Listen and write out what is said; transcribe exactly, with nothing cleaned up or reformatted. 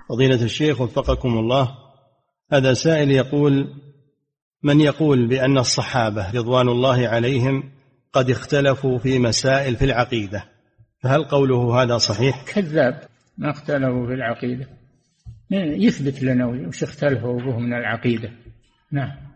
فضيلة الشيخ وفقكم الله، هذا سائل يقول: من يقول بأن الصحابة رضوان الله عليهم قد اختلفوا في مسائل في العقيدة، فهل قوله هذا صحيح؟ كذاب، ما اختلفوا في العقيدة. يثبت لنا وش اختلفوا به من العقيدة. نعم.